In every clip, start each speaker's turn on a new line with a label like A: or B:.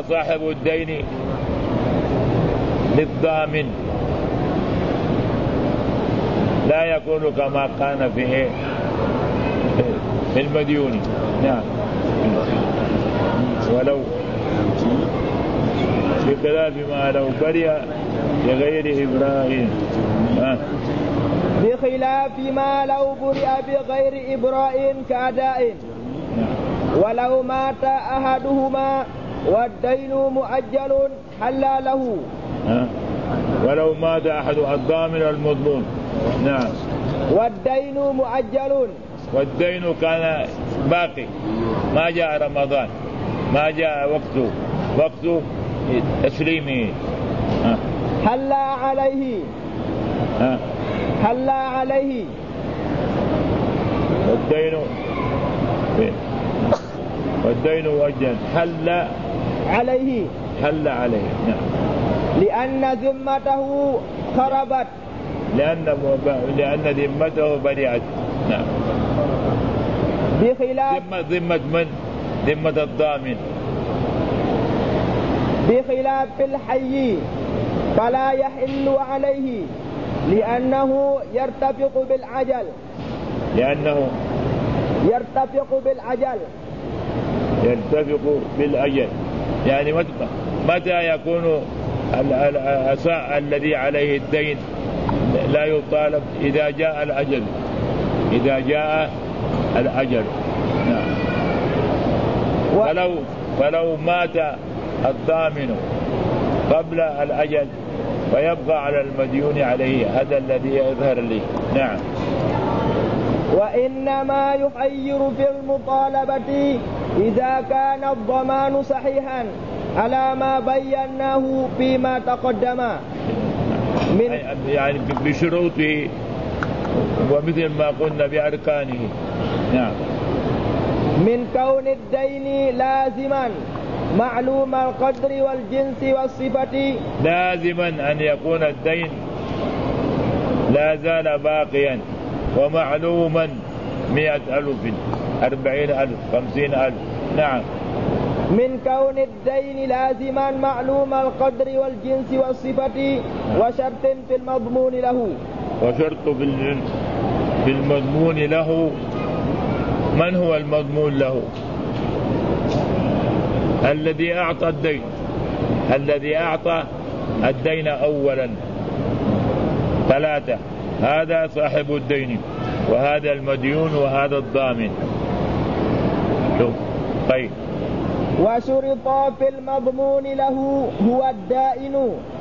A: صاحب الدين للضامن لا يكون كما كان في المديون. نعم. ولو بخلاف ما لو برئ بغير إبراهيم.
B: بخلاف ما لو برئ بغير إبراء كأداء. ولو مات أحدهما والدين مؤجل حل له.
A: ولو مات أحد الضامن المضمون. نعم.
B: والدين مؤجل.
A: والدين كان باقي ما جاء رمضان ما جاء وقت تسليمه.
B: حل عليه. حل عليه.
A: والدين مؤجل حل
B: عليه.
A: حل عليه. نعم.
B: لأن ذمته خربت.
A: لأن ذمته برئت. نعم.
B: بخلاف
A: ذمة من؟ ذمة الضامن.
B: بخلاف الحي فلا يحل عليه لأنه يرتفق بالعجل.
A: لأنه
B: يرتفق بالعجل.
A: يرتفق بالأجل يعني متى يكون الذي عليه الدين لا يطالب؟ إذا جاء الأجل. إذا جاء الأجل. نعم. فلو مات الضامن قبل الأجل فيبقى على المديون عليه. هذا الذي يظهر لي. نعم.
B: وإنما يخير في المطالبة إذا كان الضمان صحيحا على ما بيناه فيما تقدم
A: يعني بشروطه ومثل ما قلنا بأركانه. نعم.
B: من كون الدين لازما معلوم القدر والجنس والصفة.
A: لازما أن يكون الدين لا زال باقيا ومعلوما 100,000 40,000 50,000. نعم.
B: من كون الدين لازما معلوم القدر والجنس والصفة وشرط في المضمون له.
A: وشرط في المضمون له. من هو المضمون له؟ الذي أعطى الدين. الذي أعطى الدين أولا 3. هذا صاحب الدين وهذا المديون وهذا الضامن. طيب.
B: وشرط في المضمون له هو الدائن.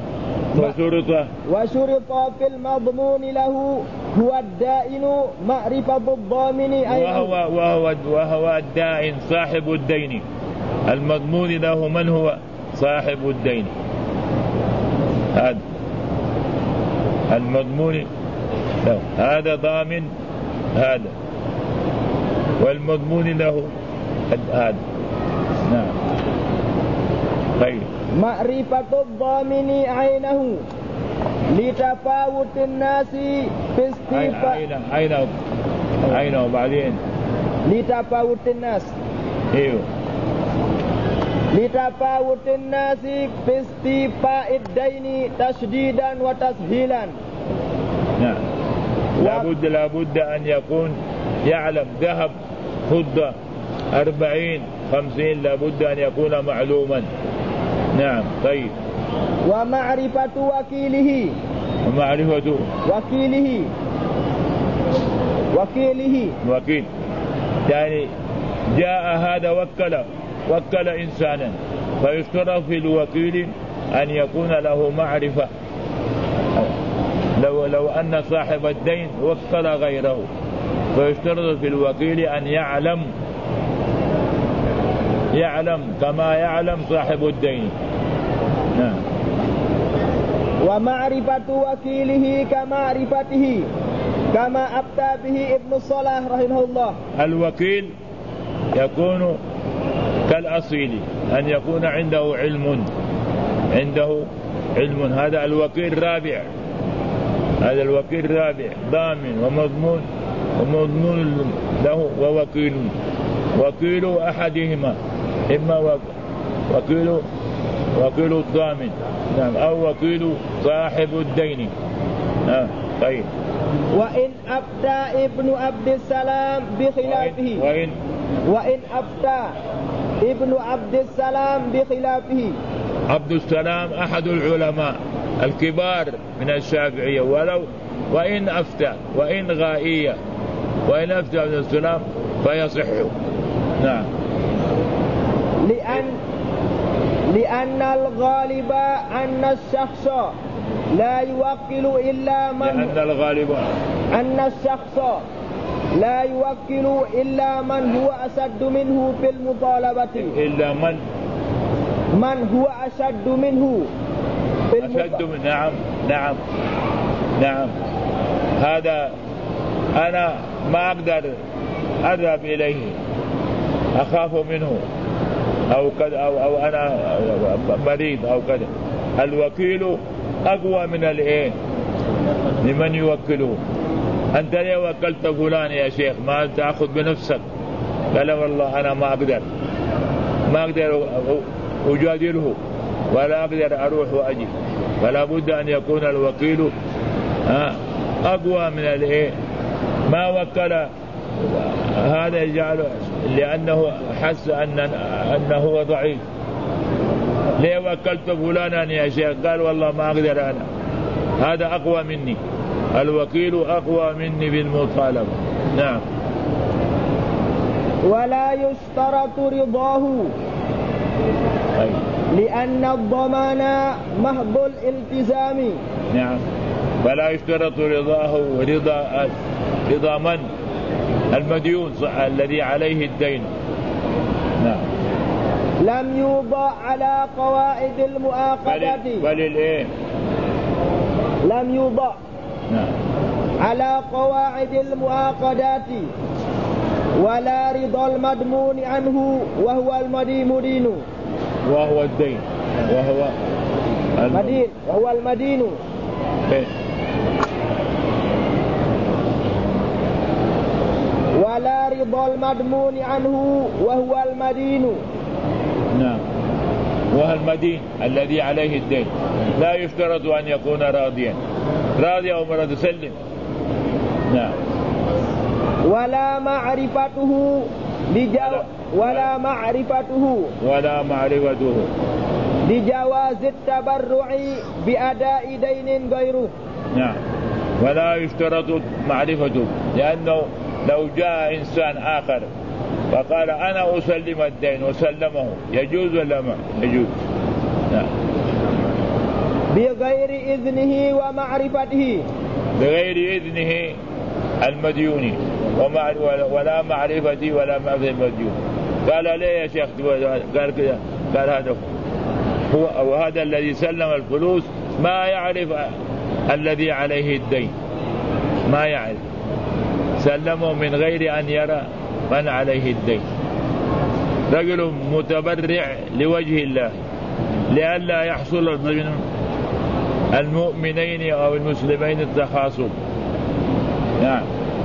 B: وشرط في المضمون له هو الدائن معرفة الضامن
A: وهو الدائن صاحب الدين. المضمون له من هو؟ صاحب الدين. هذا المضمون له. هذا ضامن هذا والمضمون له هذا. نعم. طيب.
B: معرفة الضامن عينه لتفاوت الناس في استيفاء.
A: عينه وبعدين
B: لتفاوت الناس.
A: ايوه.
B: لتفاوت الناس في استيفاء الدين تشديدا وتسهيلا.
A: نعم. لابد أن يكون يعلم ذهب فضة 40 50 لابد أن يكون معلوما. نعم. طيب.
B: ومعرفة وكيله.
A: ومعرفة وكيل يعني جاء هذا وكل إنسانا فيشترط في الوكيل أن يكون له معرفة. لو أن صاحب الدين وكل غيره فيشترط في الوكيل أن يعلم كما يعلم صاحب الدين. نعم.
B: ومعرفة وكيله كمعرفته كما أفتى به ابن الصلاح رحمه الله.
A: الوكيل يكون كالأصيل أن يكون عنده علم. هذا الوكيل رابع. هذا الوكيل رابع ضامن ومضمون له ووكيل. وكيل أحدهما إما وكيل وكيل الضامن. نعم. أو وكيل صاحب الدين. طيب.
B: وإن أفتى ابن عبد السلام بخلافه. وإن أفتى ابن عبد السلام بخلافه.
A: عبد السلام أحد العلماء الكبار من الشافعية، وإن أفتى وإن غائية وإن أفتى عبد السلام فيصح. نعم.
B: لأن الغالب أن الشخص لا يوكل إلا من
A: لأن الغالب
B: أن الشخص لا يوكل إلا من هو أشد منه في المطالبة.
A: إلا
B: من هو أشد منه في
A: نعم نعم نعم. هذا أنا ما أقدر أذهب إليه، أخاف منه أو كذا أو أنا مريض أو كذا. الوكيل أقوى من لمن يوكله. أنت ليه وكلت فلان يا شيخ؟ ما تأخذ بنفسك؟ قال والله أنا ما أقدر أجادله ولا أقدر أروح وأجي. فلا بد أن يكون الوكيل أقوى من ما وكل. هذا يجعله لأنه حس أنه ضعيف. ليه وكلت فلانا يا شيخ؟ قال والله ما أقدر أنا، هذا أقوى مني. الوكيل أقوى مني بالمطالبة. نعم.
B: ولا يشترط رضاه لأن الضمان محض الالتزام.
A: نعم. ولا يشترط رضاه رضا من؟ المديون الذي عليه الدين. نعم.
B: لم يوضع على قواعد المؤاخذة. لم يوضع على قواعد المؤاخذات ولا رضا المضمون عنه وهو المدين.
A: وهو الدين
B: وهو المدين. ولا رضا المضمون عنه وهو المدين.
A: نعم. وهو المدين الذي عليه الدين. لا يشترط أن يكون راضيا أو مرض سلم. نعم.
B: ولا معرفته لجواز التبرع بأداء دين غيره.
A: نعم. ولا يشترط معرفته، لأنه لو جاء إنسان آخر فقال أنا أسلم الدين وسلمه، يجوز ولا ما يجوز؟ نعم.
B: بغير إذنه ومعرفته.
A: بغير إذنه المديون ولا معرفتي ولا معرفة المديون. قال ليه يا شيخ؟ قال كذا. قال هذا هو، وهذا الذي سلم الفلوس ما يعرف الذي عليه الدين، ما يعرف، سلمه من غير أن يرى من عليه الدين. رجل متبرع لوجه الله لئلا يحصل بين المؤمنين أو المسلمين التخاصم. نعم.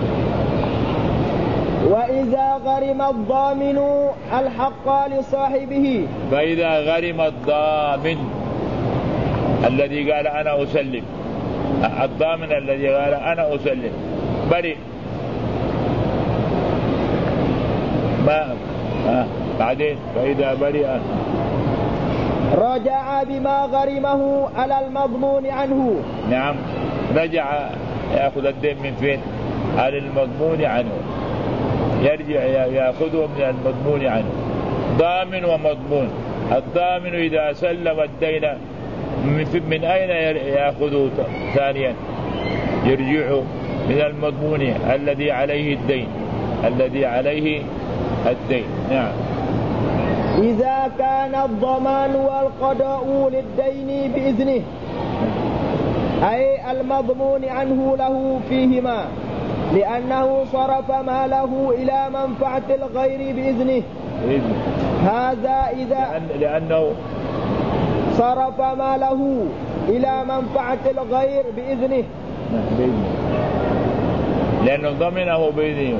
B: وإذا غرم الضامن الحق لصاحبه.
A: فإذا غرم الضامن الذي قال أنا أسلم، الضامن الذي قال أنا أسلم بريء، بعدين فإذا برئ
B: رجع بما غرمه على المضمون عنه.
A: نعم. رجع يأخذ الدين من فين؟ على المضمون عنه، يرجع يأخذه من المضمون عنه. ضامن ومضمون. الضامن إذا سلم الدين من أين يأخذه ثانيا؟ يرجعه من المضمون الذي عليه الدين، نعم.
B: إذا كان الضمان والقضاء للدين بإذنه، أي المضمون عنه له فيهما، لأنه صرف ماله إلى منفعة الغير بإذنه. هذا إذا
A: لأنه
B: صرف ماله إلى منفعة الغير بإذنه،
A: لأنه ضمنه بإذنه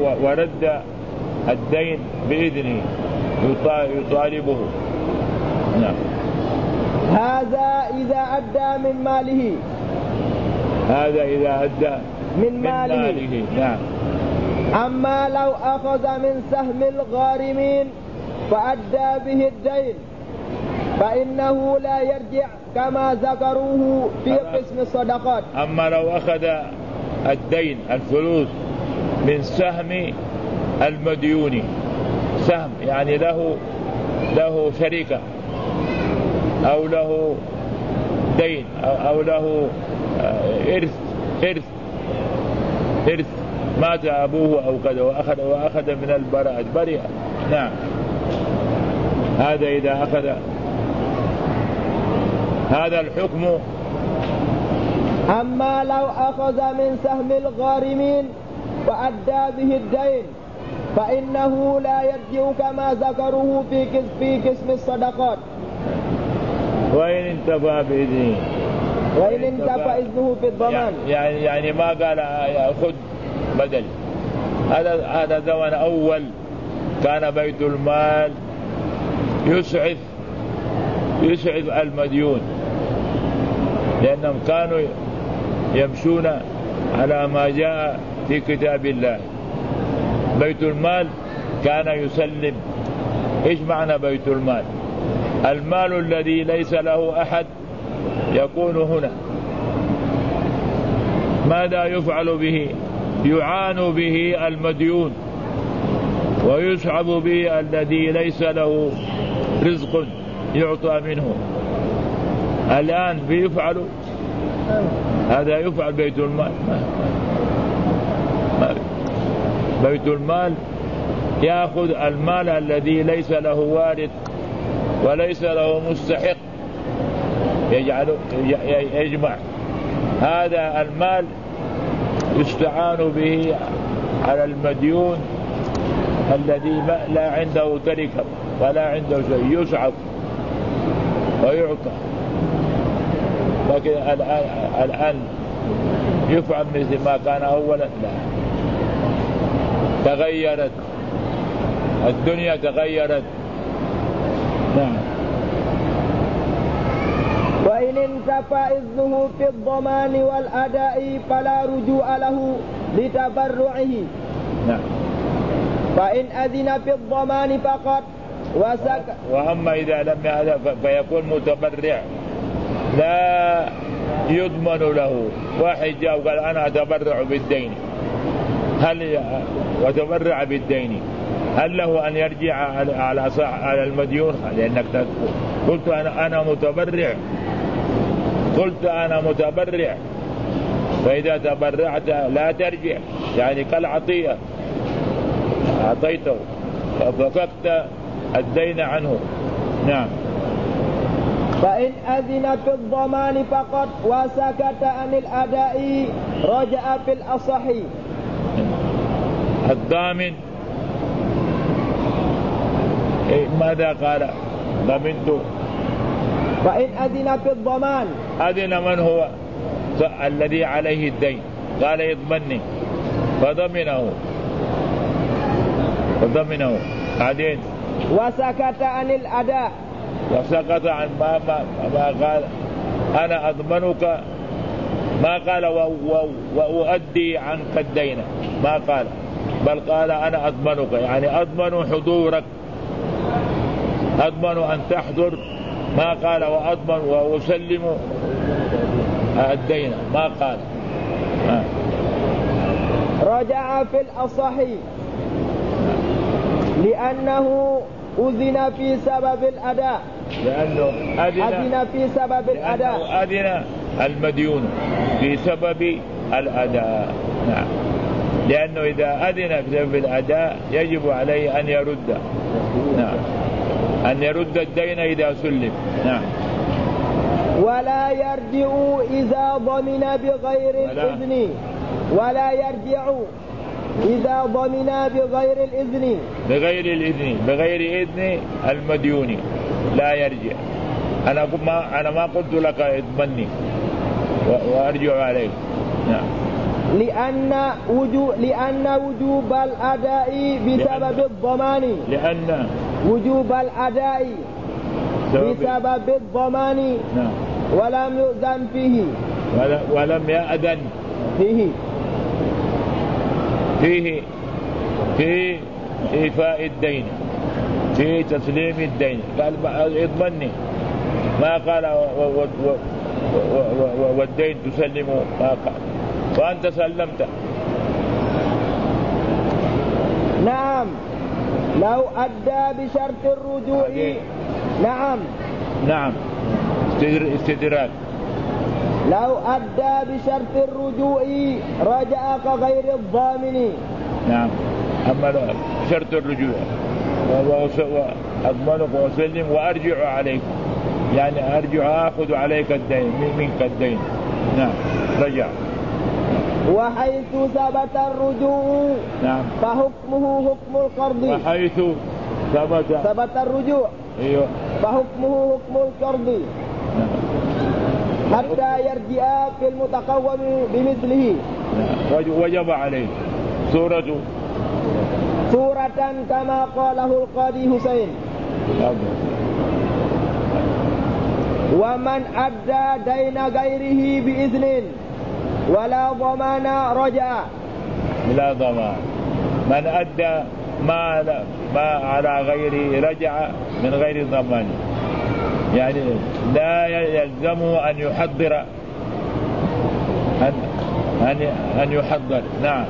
A: ورد الدين بإذنه، يطالبه. نعم.
B: هذا إذا أدى من ماله.
A: هذا إذا أدى
B: من ماله.
A: نعم.
B: أما لو أخذ من سهم الغارمين فأدى به الدين فإنه لا يرجع كما ذكروه في قسم الصدقات.
A: أما لو أخذ الدين الفلوس من سهم المديون، سهم يعني له شركة أو له دين أو له إرث مات أبوه أو كذا وأخذ من البريئة. نعم. هذا إذا أخذ هذا الحكم.
B: أما لو أخذ من سهم الغارمين فأدى به الدين فإنه لا يرجع كما ذكروه في قسم الصدقات.
A: وإن انتفى بإذنه.
B: وإن انتفى إذنه في الضمان.
A: يعني ما قال يأخذ بدل. هذا زمن أول كان بيت المال يسعف المديون، لأنهم كانوا يمشون على ما جاء في كتاب الله. بيت المال كان يسلم. إيش معنى بيت المال؟ المال الذي ليس له أحد يكون هنا. ماذا يفعل به؟ يعان به المديون ويسحب به الذي ليس له رزق يعطى منه. الآن بيفعل هذا، يفعل بيت المال. بيت المال يأخذ المال الذي ليس له وارث وليس له مستحق، يجمع هذا المال يستعان به على المديون الذي لا عنده تركة ولا عنده شيء، يسعف ويعطى. لكن الآن يفعل مثل ما كان أولا. لا، تغيرت الدنيا، تغيرت. نعم.
B: وإن انتفى إذنه في الضمان والأداء فلا رجوع له لتبرعه.
A: نعم.
B: فإن أذن في الضمان فقط
A: وأما إذا لم يأذن فيكون متبرع لا يضمن له. واحد جاء وقال أنا أتبرع بالدين، وتبرع بالدين، هل له أن يرجع على المديون؟ لأنك قلت أنا متبرع، فإذا تبرعت لا ترجع، يعني كالعطية أعطيته ففكت الدين عنه. نعم.
B: فإن أذن في الضمان فقط وسكت عن الأداء رجع في الأصح.
A: الضامن ماذا قال؟ ضمنت.
B: فإن أذن في الضمان،
A: أذن من هو الذي عليه الدين؟ قال يضمني فضمنه بعدين
B: وسكت عن الأداء،
A: وسكت عن ما قال أنا أضمنك، ما قال وأؤدي عنك الدين، ما قال، بل قال أنا أضمنك، يعني أضمن حضورك، أضمن أن تحضر، ما قال وأضمن وأسلم الدين، ما قال.
B: رجع في الأصح لأنه أذن في سبب الأداء،
A: لأنه
B: أذن في سبب الأداء،
A: أذن المديون في سبب الأداء. نعم. لأنه إذا أذن في سبب الأداء يجب عليه أن يرد. نعم. أن يرد الدين إذا سلم. نعم.
B: ولا يرجع إذا ضمن بغير الإذن، ولا يرجع إذا ضمن بغير الإذن،
A: بغير إذن المديون لا يرجع. أنا ما قلت لك اضمني وأرجع عليك. نعم.
B: لأن وجوب الأداء بسبب الضمان،
A: لأن
B: وجوب الأداء بسبب الضمان.
A: نعم.
B: ولم يؤذن فيه.
A: ولم يأذن فيه في إيفاء الدين، في تسليم الدين. قال اضمني، ما قال والدين تسلمه، ما قال وأنت سلمت.
B: نعم لو أدى بشرط الرجوع. نعم
A: استدراك.
B: لو أدى بشرط الرجوع رجع كغير الضامن.
A: نعم. أما شرط الرجوع أضمنك وأسلم وأرجع عليك، يعني أرجع أخذ عليك الدين منك الدين. نعم رجع.
B: وحيث ثبت الرجوع. نعم. فحكمه حكم القرض.
A: وحيث
B: ثبت الرجوع.
A: أيوه.
B: فحكمه حكم القرض.
A: نعم.
B: حتى يرجع في المتقوم بمثله.
A: نعم. وجب عليه سورة
B: كما قاله القاضي حسين. ومن أدى دين غيره بإذن ولا ضمان رجع.
A: لا ضمان. من أدى ما على غيره رجع من غير ضمان، يعني لا يلزمه أن يحضر أن يحضر. نعم.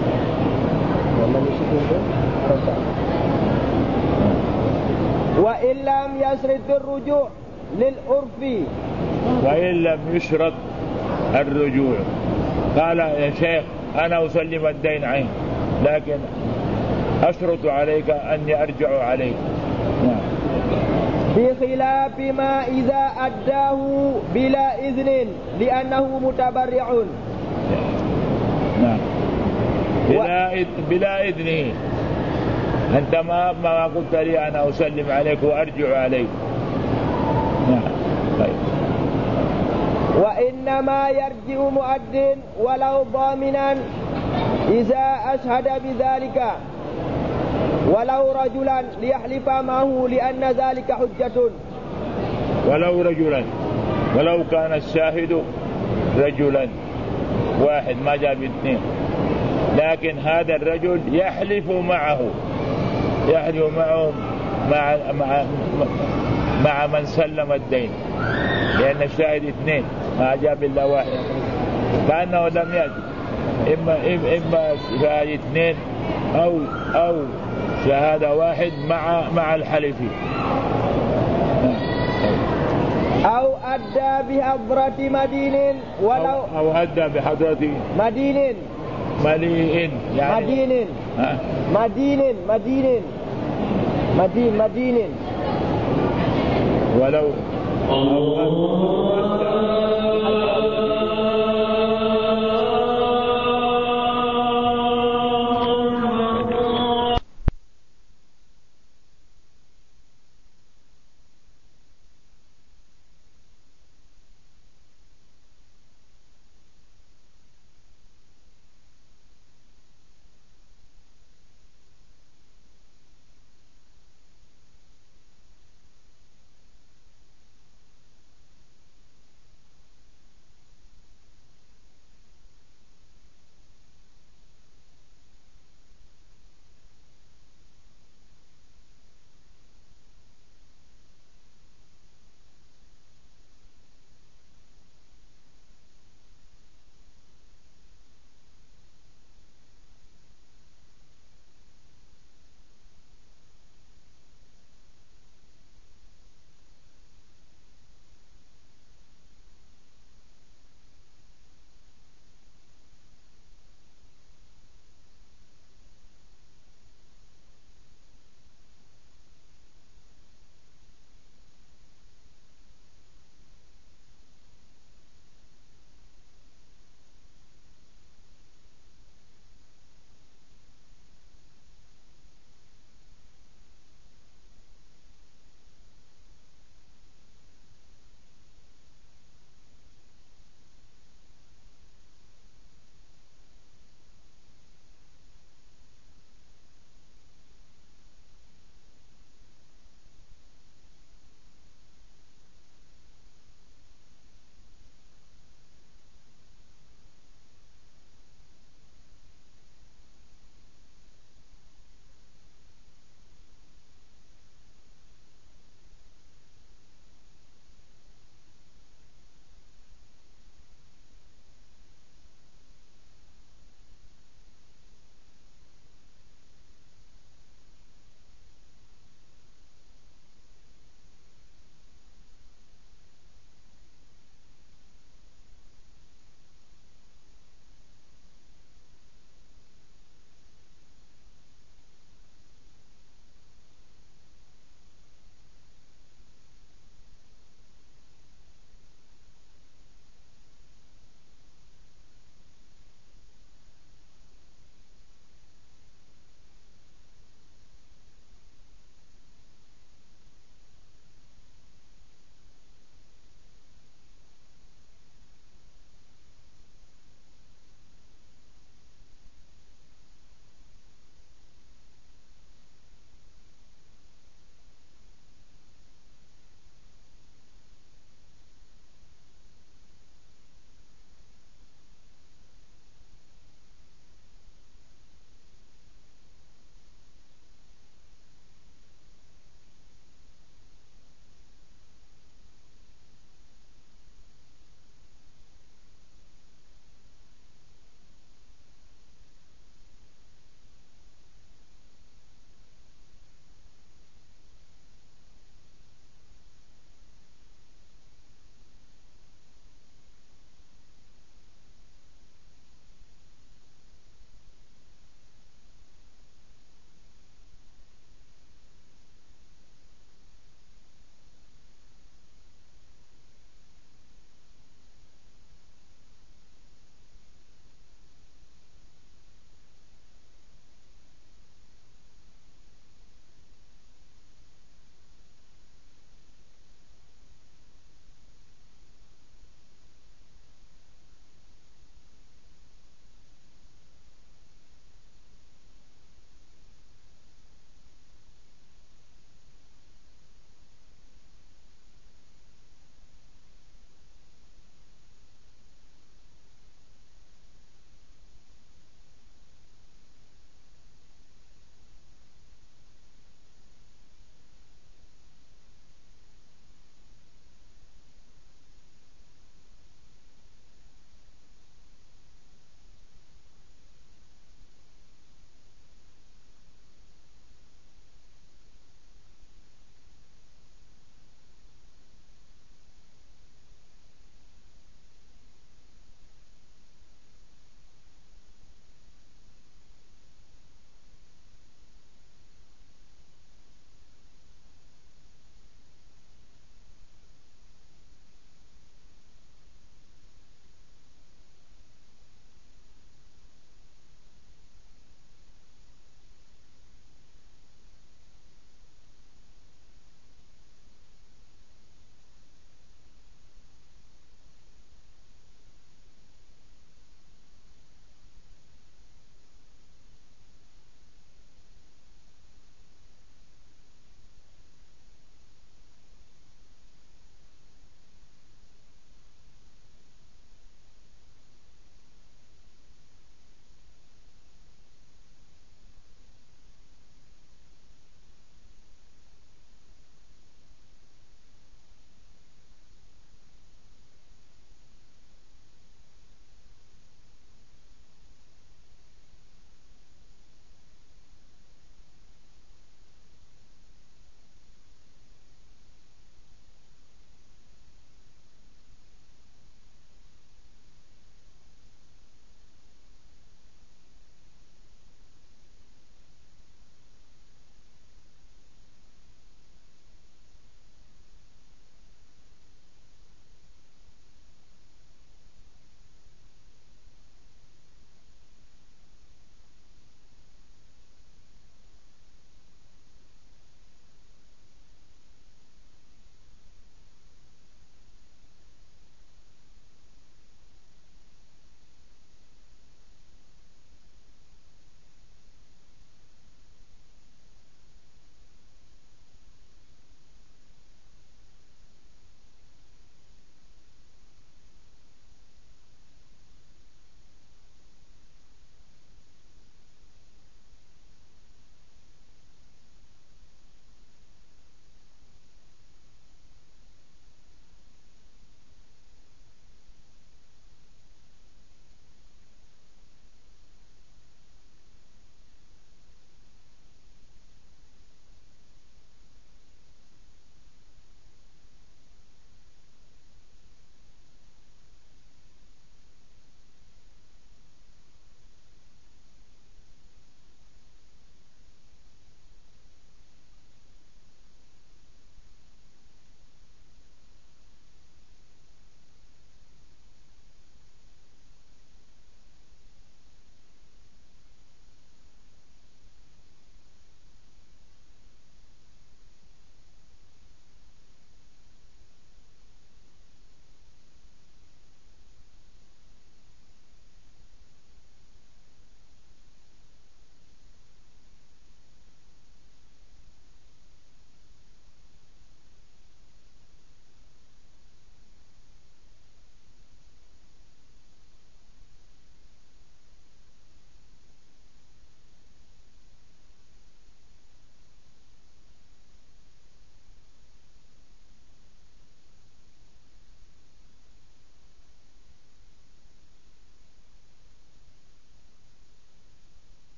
B: وإن لم يشرط الرجوع للعرف.
A: وإن لم يشرط الرجوع، قال يا شيخ أنا أسلم الدين عين، لكن أشرط عليك أني أرجع عليك. نعم.
B: بخلاف ما إذا أداه بلا إذن لأنه متبرع.
A: نعم. بلا إذنه. أنت ما قلت لي أنا أسلم عليك وأرجع عليك. نعم. طيب.
B: وإنما يرجع مؤد ولو ضامنا إذا أشهد بذلك ولو رجلا ليحلف معه لأن ذلك حجة.
A: ولو رجلا، ولو كان الشاهد رجلا واحد ما جاب اثنين، لكن هذا الرجل يحلف معه مع من سلم الدين، لأن الشاهد اثنين ما جاب إلا واحد، كأنه لم يأتي. إما شاهد اثنين أو شهادة واحد مع الحلف.
B: أو أدى بحضرة مدين ولو
A: أو أدى بحضرة
B: مدين
A: مليء، يعني مدين
B: ولو
A: أو